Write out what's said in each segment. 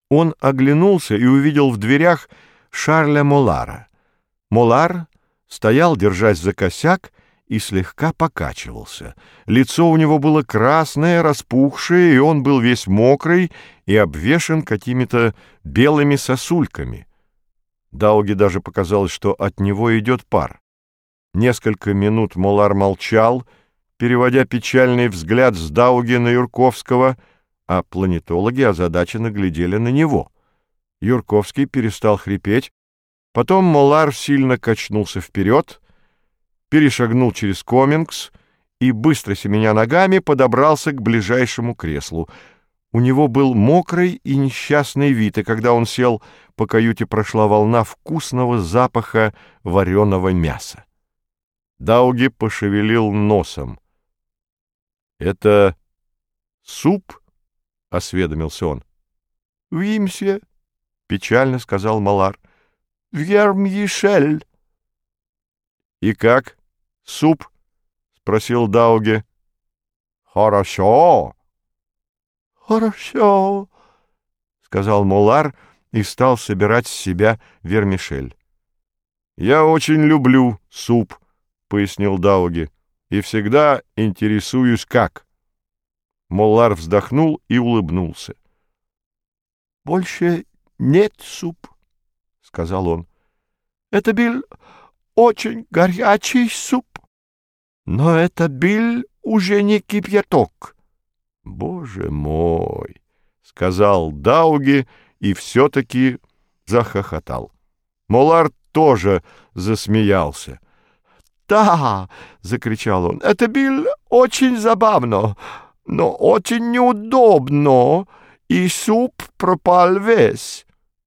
Он оглянулся и увидел в дверях Шарля Молара. Молар стоял, держась за косяк, и слегка покачивался. Лицо у него было красное, распухшее, и он был весь мокрый и обвешан какими-то белыми сосульками. Дауге даже показалось, что от него идет пар. Несколько минут Молар молчал, переводя печальный взгляд с Дауге на Юрковского, а планетологи озадаченно глядели на него. Юрковский перестал хрипеть, потом Молар сильно качнулся вперед, перешагнул через комингс и, быстро семеня ногами, подобрался к ближайшему креслу. У него был мокрый и несчастный вид, и когда он сел, по каюте прошла волна вкусного запаха вареного мяса. Дауге пошевелил носом. — Это суп? — осведомился он. — Oui, monsieur, — печально сказал Молар. — Вермьешель. — И как? Суп? — спросил Дауге. — Хорошо. — Хорошо, — сказал Молар и стал собирать с себя вермишель. — Я очень люблю суп, — пояснил Дауге, — и всегда интересуюсь, как. Молар вздохнул и улыбнулся. — Больше нет суп, — сказал он. — Это был очень горячий суп, но это был уже не кипяток. — Боже мой! — сказал Дауге и все-таки захохотал. Молар тоже засмеялся. — Да, — закричал он, — это было очень забавно, но очень неудобно, и суп пропал весь.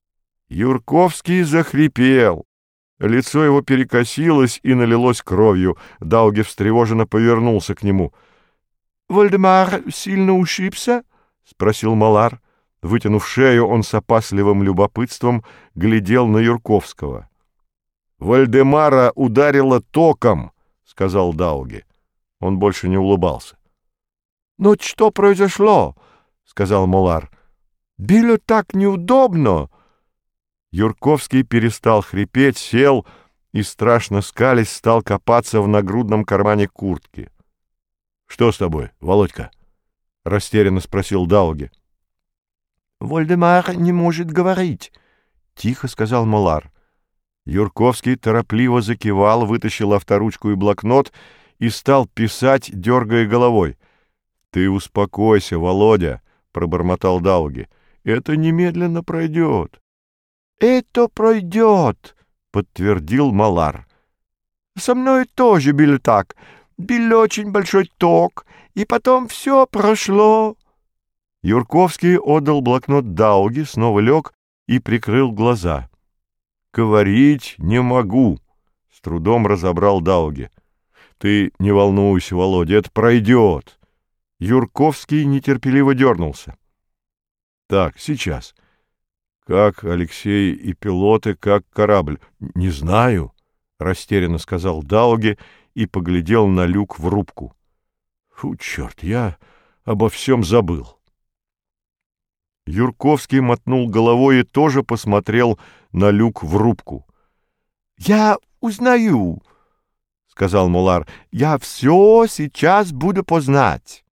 Юрковский захрипел. Лицо его перекосилось и налилось кровью. Дауге встревоженно повернулся к нему. — Вольдемар сильно ушибся? — спросил Молар. Вытянув шею, он с опасливым любопытством глядел на Юрковского. — Вольдемара ударило током, — сказал Дауге. Он больше не улыбался. — Но что произошло? — сказал Молар. — Было так неудобно. Юрковский перестал хрипеть, сел и, страшно скалясь, стал копаться в нагрудном кармане куртки. — Что с тобой, Володька? — растерянно спросил Дауге. — Вольдемар не может говорить, — тихо сказал Молар. Юрковский торопливо закивал, вытащил авторучку и блокнот и стал писать, дергая головой. — Ты успокойся, Володя, — пробормотал Дауге. — Это немедленно пройдет. — Это пройдет, — подтвердил Молар. — Со мной тоже было так. Был очень большой ток, и потом все прошло. Юрковский отдал блокнот Дауге, снова лег и прикрыл глаза. — Говорить не могу, — с трудом разобрал Дауге. — Ты не волнуйся, Володя, это пройдет. Юрковский нетерпеливо дернулся. — Так, сейчас. Как Алексей и пилоты, как корабль? — Не знаю, — растерянно сказал Дауге и поглядел на люк в рубку. — Фу, черт, я обо всем забыл. Юрковский мотнул головой и тоже посмотрел на люк в рубку. — Я узнаю, — сказал Молар. — Я все сейчас буду познать.